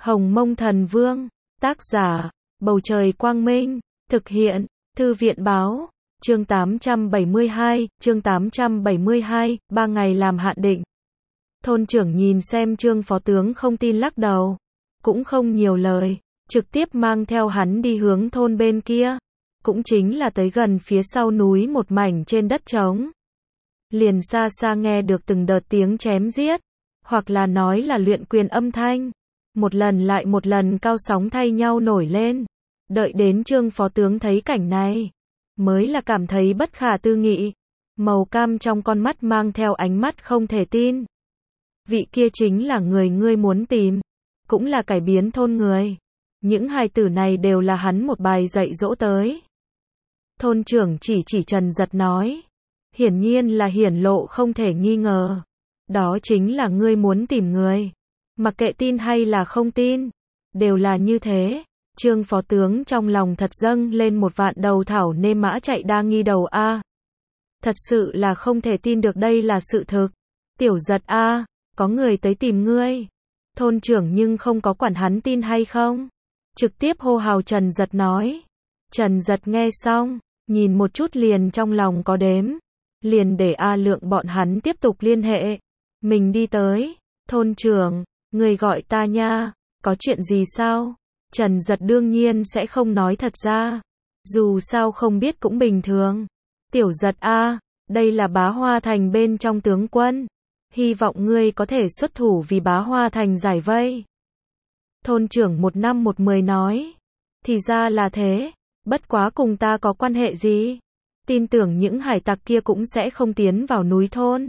Hồng Mông Thần Vương, tác giả, Bầu Trời Quang Minh, thực hiện, Thư viện Báo, chương 872, 3 ngày làm hạn định. Thôn trưởng nhìn xem Trương phó tướng không tin lắc đầu, cũng không nhiều lời, trực tiếp mang theo hắn đi hướng thôn bên kia, cũng chính là tới gần phía sau núi một mảnh trên đất trống. Liền xa xa nghe được từng đợt tiếng chém giết, hoặc là nói là luyện quyền âm thanh, một lần lại một lần cao sóng thay nhau nổi lên. Đợi đến Trương phó tướng thấy cảnh này, mới là cảm thấy bất khả tư nghị, màu cam trong con mắt mang theo ánh mắt không thể tin. Vị kia chính là người ngươi muốn tìm, cũng là cải biến thôn người. Những hài tử này đều là hắn một bài dạy dỗ tới. Thôn trưởng chỉ Trần Giật nói, hiển nhiên là hiển lộ không thể nghi ngờ. Đó chính là ngươi muốn tìm người. Mặc kệ tin hay là không tin, đều là như thế. Trương phó tướng trong lòng thật dâng lên một vạn đầu thảo nê mã chạy đa nghi đầu a. Thật sự là không thể tin được đây là sự thực. Tiểu Giật a, có người tới tìm ngươi. Thôn trưởng nhưng không có quản hắn tin hay không, trực tiếp hô hào Trần Giật nói. Trần Giật nghe xong, nhìn một chút liền trong lòng có đếm, liền để A Lượng bọn hắn tiếp tục liên hệ. Mình đi tới. Thôn trưởng, người gọi ta nha, có chuyện gì sao? Trần Giật đương nhiên sẽ không nói thật ra, dù sao không biết cũng bình thường. Tiểu Giật a, đây là Bá Hoa Thành bên trong tướng quân, hy vọng ngươi có thể xuất thủ vì Bá Hoa Thành giải vây. Thôn trưởng 1/10 nói, thì ra là thế, bất quá cùng ta có quan hệ gì? Tin tưởng những hải tặc kia cũng sẽ không tiến vào núi thôn.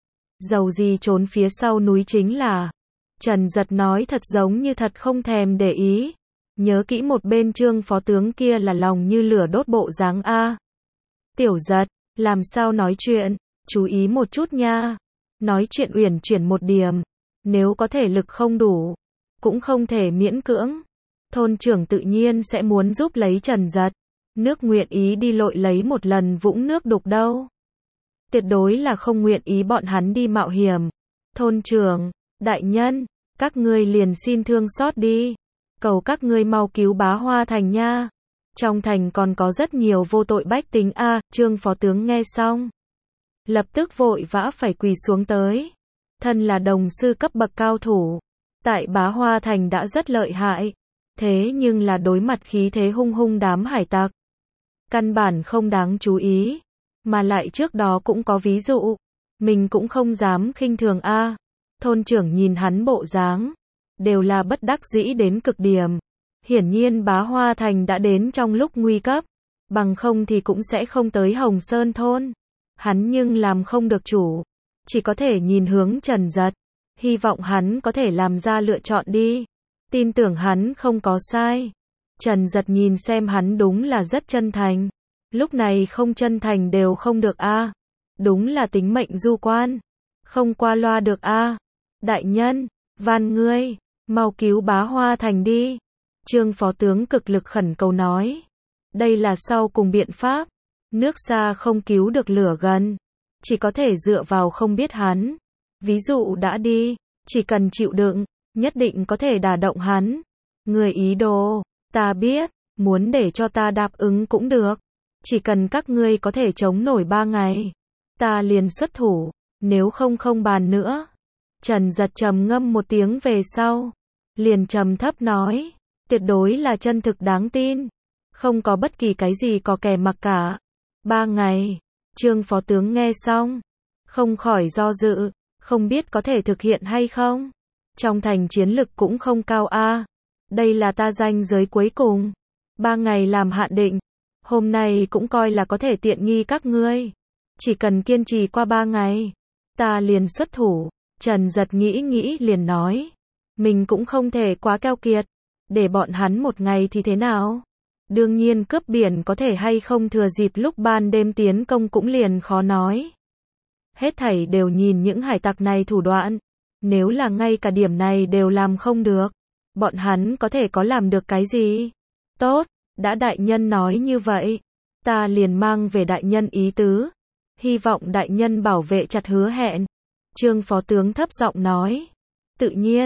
Dầu gì trốn phía sau núi chính là. Trần Giật nói thật giống như thật không thèm để ý. Nhớ kỹ một bên Trương phó tướng kia là lòng như lửa đốt bộ dáng a. Tiểu Giật, làm sao nói chuyện, chú ý một chút nha. Nói chuyện uyển chuyển một điểm, nếu có thể lực không đủ, cũng không thể miễn cưỡng. Thôn trưởng tự nhiên sẽ muốn giúp lấy Trần Giật, nước nguyện ý đi lội lấy một lần vũng nước đục đâu. Tuyệt đối là không nguyện ý bọn hắn đi mạo hiểm. Thôn trưởng, đại nhân, các ngươi liền xin thương xót đi. Cầu các ngươi mau cứu Bá Hoa Thành nha. Trong thành còn có rất nhiều vô tội bách tính a. Trương phó tướng nghe xong, lập tức vội vã phải quỳ xuống tới. Thân là đồng sư cấp bậc cao thủ, tại Bá Hoa Thành đã rất lợi hại. Thế nhưng là đối mặt khí thế hung hung đám hải tặc, căn bản không đáng chú ý. Mà lại trước đó cũng có ví dụ, mình cũng không dám khinh thường a. Thôn trưởng nhìn hắn bộ dáng, đều là bất đắc dĩ đến cực điểm. Hiển nhiên Bá Hoa Thành đã đến trong lúc nguy cấp, bằng không thì cũng sẽ không tới Hồng Sơn thôn. Hắn nhưng làm không được chủ, chỉ có thể nhìn hướng Trần Giật, hy vọng hắn có thể làm ra lựa chọn đi. Tin tưởng hắn không có sai. Trần Giật nhìn xem hắn đúng là rất chân thành. Lúc này không chân thành đều không được a. Đúng là tính mệnh du quan, không qua loa được a. Đại nhân, van ngươi, mau cứu Bá Hoa Thành đi. Trương phó tướng cực lực khẩn cầu nói. Đây là sau cùng biện pháp. Nước xa không cứu được lửa gần, chỉ có thể dựa vào không biết hắn. Ví dụ đã đi, chỉ cần chịu đựng, nhất định có thể đả động hắn. Người ý đồ, ta biết, muốn để cho ta đáp ứng cũng được. Chỉ cần các ngươi có thể chống nổi 3 ngày, ta liền xuất thủ, nếu không không bàn nữa. Trần Giật trầm ngâm một tiếng về sau, liền trầm thấp nói, tuyệt đối là chân thực đáng tin, không có bất kỳ cái gì có kẻ mặc cả. 3 ngày, Trương phó tướng nghe xong, không khỏi do dự, không biết có thể thực hiện hay không. Trong thành chiến lực cũng không cao a. Đây là ta ranh giới cuối cùng. 3 ngày làm hạn định. Hôm nay cũng coi là có thể tiện nghi các ngươi. Chỉ cần kiên trì qua 3 ngày, ta liền xuất thủ. Trần Giật nghĩ liền nói, mình cũng không thể quá keo kiệt, để bọn hắn một ngày thì thế nào? Đương nhiên cướp biển có thể hay không thừa dịp lúc ban đêm tiến công cũng liền khó nói. Hết thảy đều nhìn những hải tặc này thủ đoạn. Nếu là ngay cả điểm này đều làm không được, bọn hắn có thể có làm được cái gì? Tốt, đã đại nhân nói như vậy, ta liền mang về đại nhân ý tứ. Hy vọng đại nhân bảo vệ chặt hứa hẹn. Trương phó tướng thấp giọng nói. Tự nhiên,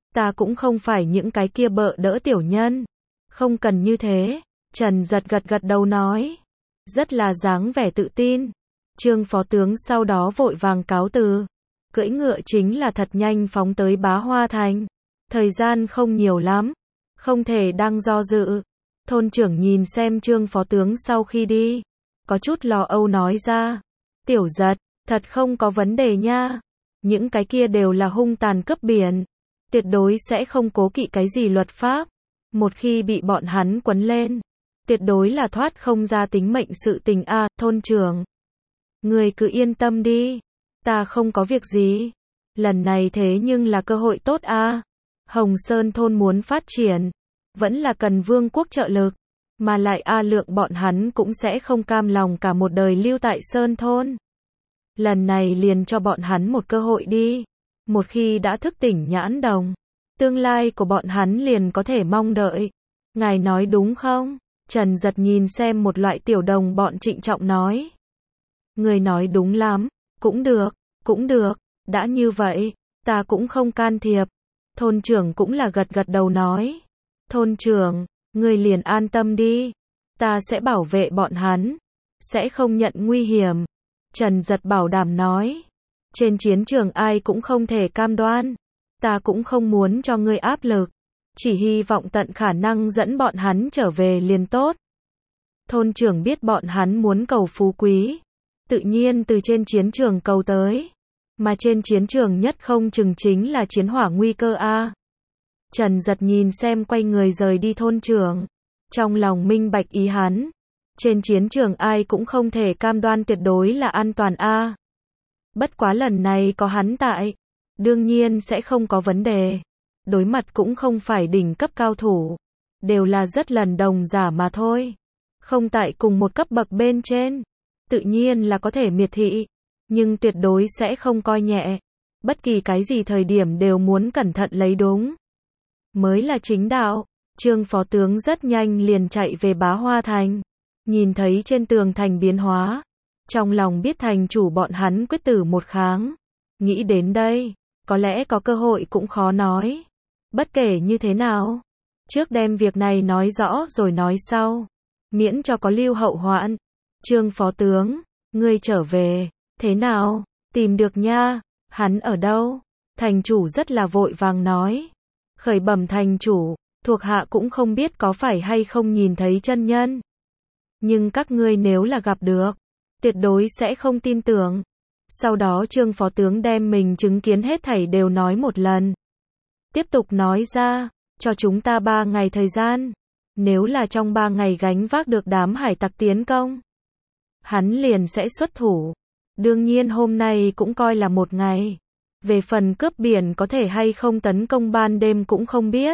Ta cũng không phải những cái kia bợ đỡ tiểu nhân. Không cần như thế. Trần Giật gật gật đầu nói. Rất là dáng vẻ tự tin. Trương phó tướng sau đó vội vàng cáo từ. Cưỡi ngựa chính là thật nhanh phóng tới Bá Hoa Thành. Thời gian không nhiều lắm. Không thể đang do dự. Thôn trưởng nhìn xem Trương phó tướng sau khi đi. Có chút lo âu nói ra. Tiểu Giật, thật không có vấn đề nha. Những cái kia đều là hung tàn cướp biển. Tuyệt đối sẽ không cố kỵ cái gì luật pháp. Một khi bị bọn hắn quấn lên, tuyệt đối là thoát không ra tính mệnh sự tình a. Thôn trưởng, người cứ yên tâm đi. Ta không có việc gì. Lần này thế nhưng là cơ hội tốt a. Hồng Sơn thôn muốn phát triển, vẫn là cần vương quốc trợ lực. Mà lại A Lượng bọn hắn cũng sẽ không cam lòng cả một đời lưu tại Sơn thôn. Lần này liền cho bọn hắn một cơ hội đi. Một khi đã thức tỉnh nhãn đồng, tương lai của bọn hắn liền có thể mong đợi. Ngài nói đúng không? Trần Giật nhìn xem một loại tiểu đồng bọn trịnh trọng nói. Người nói đúng lắm. Cũng được, đã như vậy, ta cũng không can thiệp. Thôn trưởng cũng là gật gật đầu nói. Thôn trưởng, người liền an tâm đi. Ta sẽ bảo vệ bọn hắn. Sẽ không nhận nguy hiểm. Trần Giật bảo đảm nói. Trên chiến trường ai cũng không thể cam đoan. Ta cũng không muốn cho ngươi áp lực. Chỉ hy vọng tận khả năng dẫn bọn hắn trở về liền tốt. Thôn trưởng biết bọn hắn muốn cầu phú quý. Tự nhiên từ trên chiến trường cầu tới. Mà trên chiến trường nhất không chừng chính là chiến hỏa nguy cơ a. Trần Giật nhìn xem quay người rời đi thôn trưởng. Trong lòng minh bạch ý hắn. Trên chiến trường ai cũng không thể cam đoan tuyệt đối là an toàn a. Bất quá lần này có hắn tại, đương nhiên sẽ không có vấn đề. Đối mặt cũng không phải đỉnh cấp cao thủ, đều là rất lần đồng giả mà thôi. Không tại cùng một cấp bậc bên trên, tự nhiên là có thể miệt thị, nhưng tuyệt đối sẽ không coi nhẹ. Bất kỳ cái gì thời điểm đều muốn cẩn thận lấy đúng. Mới là chính đạo. Trương phó tướng rất nhanh liền chạy về Bá Hoa Thành. Nhìn thấy trên tường thành biến hóa. Trong lòng biết thành chủ bọn hắn quyết tử một kháng. Nghĩ đến đây, có lẽ có cơ hội cũng khó nói. Bất kể như thế nào, trước đem việc này nói rõ rồi nói sau. Miễn cho có lưu hậu hoạn. Trương phó tướng, ngươi trở về, thế nào? Tìm được nha, hắn ở đâu? Thành chủ rất là vội vàng nói. Khởi bẩm thành chủ, thuộc hạ cũng không biết có phải hay không nhìn thấy chân nhân. Nhưng các ngươi nếu là gặp được, tuyệt đối sẽ không tin tưởng. Sau đó Trương phó tướng đem mình chứng kiến hết thảy đều nói một lần. Tiếp tục nói ra, cho chúng ta 3 ngày thời gian. Nếu là trong 3 ngày gánh vác được đám hải tặc tiến công, hắn liền sẽ xuất thủ. Đương nhiên hôm nay cũng coi là một ngày. Về phần cướp biển có thể hay không tấn công ban đêm cũng không biết.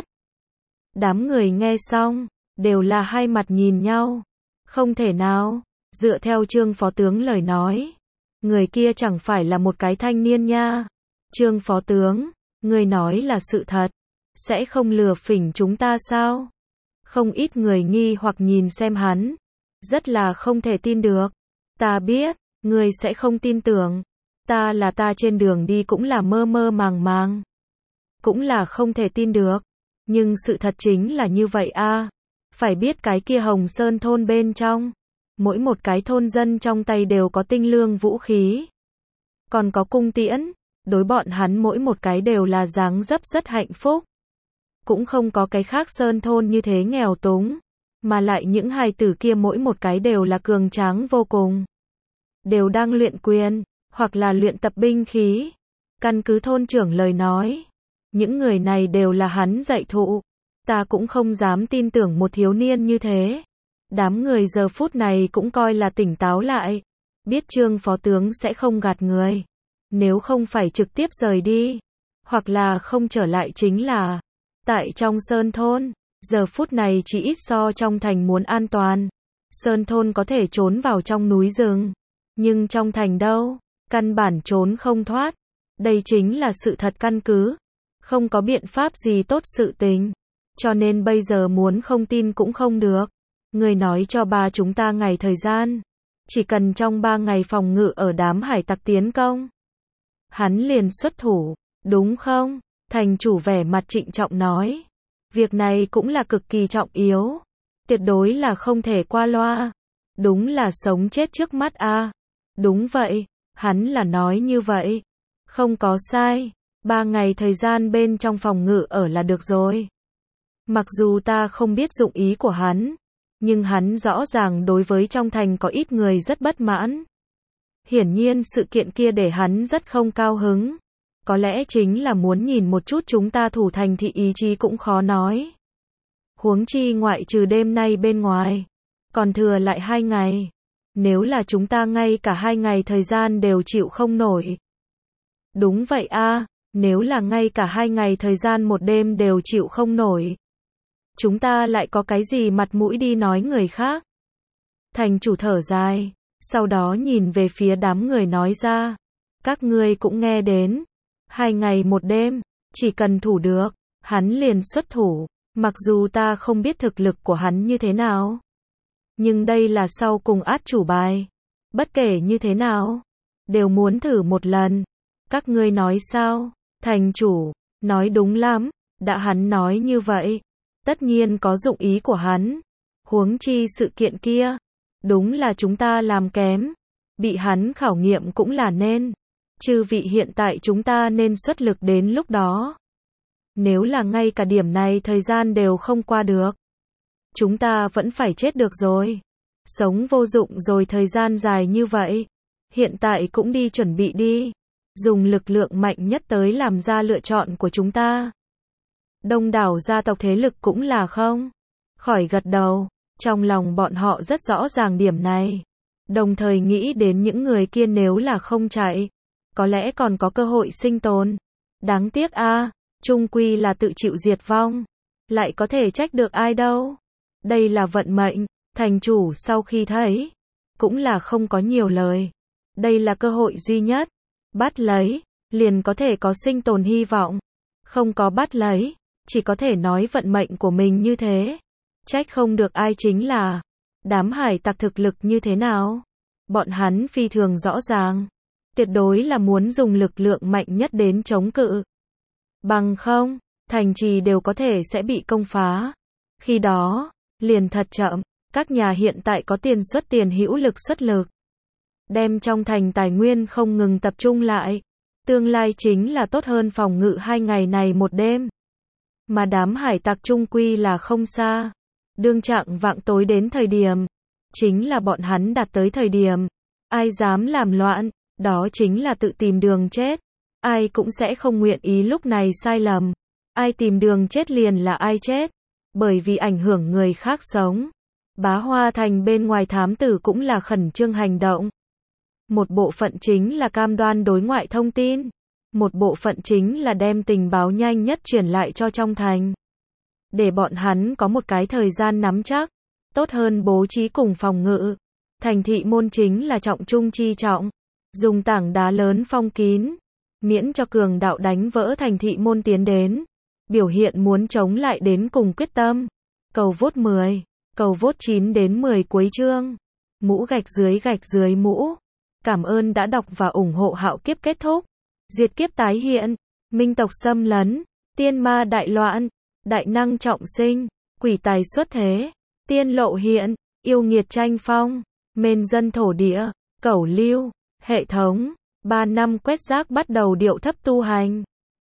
Đám người nghe xong, đều là hai mặt nhìn nhau. Không thể nào, dựa theo Trương phó tướng lời nói. Người kia chẳng phải là một cái thanh niên nha. Trương phó tướng, người nói là sự thật. Sẽ không lừa phỉnh chúng ta sao? Không ít người nghi hoặc nhìn xem hắn. Rất là không thể tin được. Ta biết, người sẽ không tin tưởng. Ta trên đường đi cũng là mơ mơ màng màng. Cũng là không thể tin được. Nhưng sự thật chính là như vậy a. Phải biết cái kia Hồng Sơn thôn bên trong. Mỗi một cái thôn dân trong tay đều có tinh lương vũ khí. Còn có cung tiễn. Đối bọn hắn mỗi một cái đều là dáng dấp rất hạnh phúc. Cũng không có cái khác sơn thôn như thế nghèo túng. Mà lại những hài tử kia mỗi một cái đều là cường tráng vô cùng. Đều đang luyện quyền, hoặc là luyện tập binh khí. Căn cứ thôn trưởng lời nói. Những người này đều là hắn dạy thụ. Ta cũng không dám tin tưởng một thiếu niên như thế. Đám người giờ phút này cũng coi là tỉnh táo lại. Biết Trương phó tướng sẽ không gạt người. Nếu không phải trực tiếp rời đi. Hoặc là không trở lại chính là. Tại trong sơn thôn. Giờ phút này chỉ ít so trong thành muốn an toàn. Sơn thôn có thể trốn vào trong núi rừng. Nhưng trong thành đâu? Căn bản trốn không thoát. Đây chính là sự thật căn cứ. Không có biện pháp gì tốt sự tình. Cho nên bây giờ muốn không tin cũng không được. Người nói cho ba chúng ta ngày thời gian. Chỉ cần trong 3 ngày phòng ngự ở đám hải tặc tiến công. Hắn liền xuất thủ. Đúng không? Thành chủ vẻ mặt trịnh trọng nói. Việc này cũng là cực kỳ trọng yếu. Tuyệt đối là không thể qua loa. Đúng là sống chết trước mắt a. Đúng vậy, hắn là nói như vậy. Không có sai. 3 ngày thời gian bên trong phòng ngự ở là được rồi. Mặc dù ta không biết dụng ý của hắn, nhưng hắn rõ ràng đối với trong thành có ít người rất bất mãn. Hiển nhiên sự kiện kia để hắn rất không cao hứng. Có lẽ chính là muốn nhìn một chút chúng ta thủ thành thì ý chí cũng khó nói. Huống chi ngoại trừ đêm nay bên ngoài, còn thừa lại 2 ngày. Nếu là chúng ta ngay cả 2 ngày thời gian đều chịu không nổi. Đúng vậy a, nếu là ngay cả 2 ngày thời gian một đêm đều chịu không nổi. Chúng ta lại có cái gì mặt mũi đi nói người khác. Thành chủ thở dài, sau đó nhìn về phía đám người nói ra. Các ngươi cũng nghe đến. 2 ngày một đêm, chỉ cần thủ được, hắn liền xuất thủ. Mặc dù ta không biết thực lực của hắn như thế nào. Nhưng đây là sau cùng át chủ bài. Bất kể như thế nào, đều muốn thử một lần. Các ngươi nói sao? Thành chủ, nói đúng lắm, đã hắn nói như vậy. Tất nhiên có dụng ý của hắn. Huống chi sự kiện kia, đúng là chúng ta làm kém. Bị hắn khảo nghiệm cũng là nên. Chư vị hiện tại chúng ta nên xuất lực đến lúc đó. Nếu là ngay cả điểm này thời gian đều không qua được, chúng ta vẫn phải chết được rồi. Sống vô dụng rồi thời gian dài như vậy. Hiện tại cũng đi chuẩn bị đi. Dùng lực lượng mạnh nhất tới làm ra lựa chọn của chúng ta. Đông đảo gia tộc thế lực cũng là không khỏi gật đầu. Trong lòng bọn họ rất rõ ràng điểm này. Đồng thời nghĩ đến những người kia nếu là không chạy, có lẽ còn có cơ hội sinh tồn. Đáng tiếc a, chung quy là tự chịu diệt vong. Lại có thể trách được ai đâu. Đây là vận mệnh. Thành chủ sau khi thấy, cũng là không có nhiều lời. Đây là cơ hội duy nhất. Bắt lấy, liền có thể có sinh tồn hy vọng. Không có bắt lấy, chỉ có thể nói vận mệnh của mình như thế. Trách không được ai chính là đám hải tặc thực lực như thế nào. Bọn hắn phi thường rõ ràng. Tuyệt đối là muốn dùng lực lượng mạnh nhất đến chống cự. Bằng không, thành trì đều có thể sẽ bị công phá. Khi đó, liền thật chậm. Các nhà hiện tại có tiền xuất tiền hữu lực xuất lực. Đem trong thành tài nguyên không ngừng tập trung lại. Tương lai chính là tốt hơn phòng ngự 2 ngày này một đêm. Mà đám hải tặc chung quy là không xa. Đương trạng vạng tối đến thời điểm. Chính là bọn hắn đạt tới thời điểm. Ai dám làm loạn, đó chính là tự tìm đường chết. Ai cũng sẽ không nguyện ý lúc này sai lầm. Ai tìm đường chết liền là ai chết. Bởi vì ảnh hưởng người khác sống. Bá Hoa Thành bên ngoài thám tử cũng là khẩn trương hành động. Một bộ phận chính là cam đoan đối ngoại thông tin. Một bộ phận chính là đem tình báo nhanh nhất truyền lại cho trong thành. Để bọn hắn có một cái thời gian nắm chắc. Tốt hơn bố trí cùng phòng ngự. Thành thị môn chính là trọng trung chi trọng. Dùng tảng đá lớn phong kín. Miễn cho cường đạo đánh vỡ thành thị môn tiến đến. Biểu hiện muốn chống lại đến cùng quyết tâm. Cầu vote 10. Cầu vote 9 đến 10 cuối chương. Mũ gạch dưới mũ. Cảm ơn đã đọc và ủng hộ Hạo Kiếp kết thúc. Diệt kiếp tái hiện. Minh tộc xâm lấn. Tiên ma đại loạn. Đại năng trọng sinh. Quỷ tài xuất thế. Tiên lộ hiện. Yêu nghiệt tranh phong. Mên dân thổ địa. Cẩu lưu. Hệ thống. 3 năm quét rác bắt đầu điệu thấp tu hành.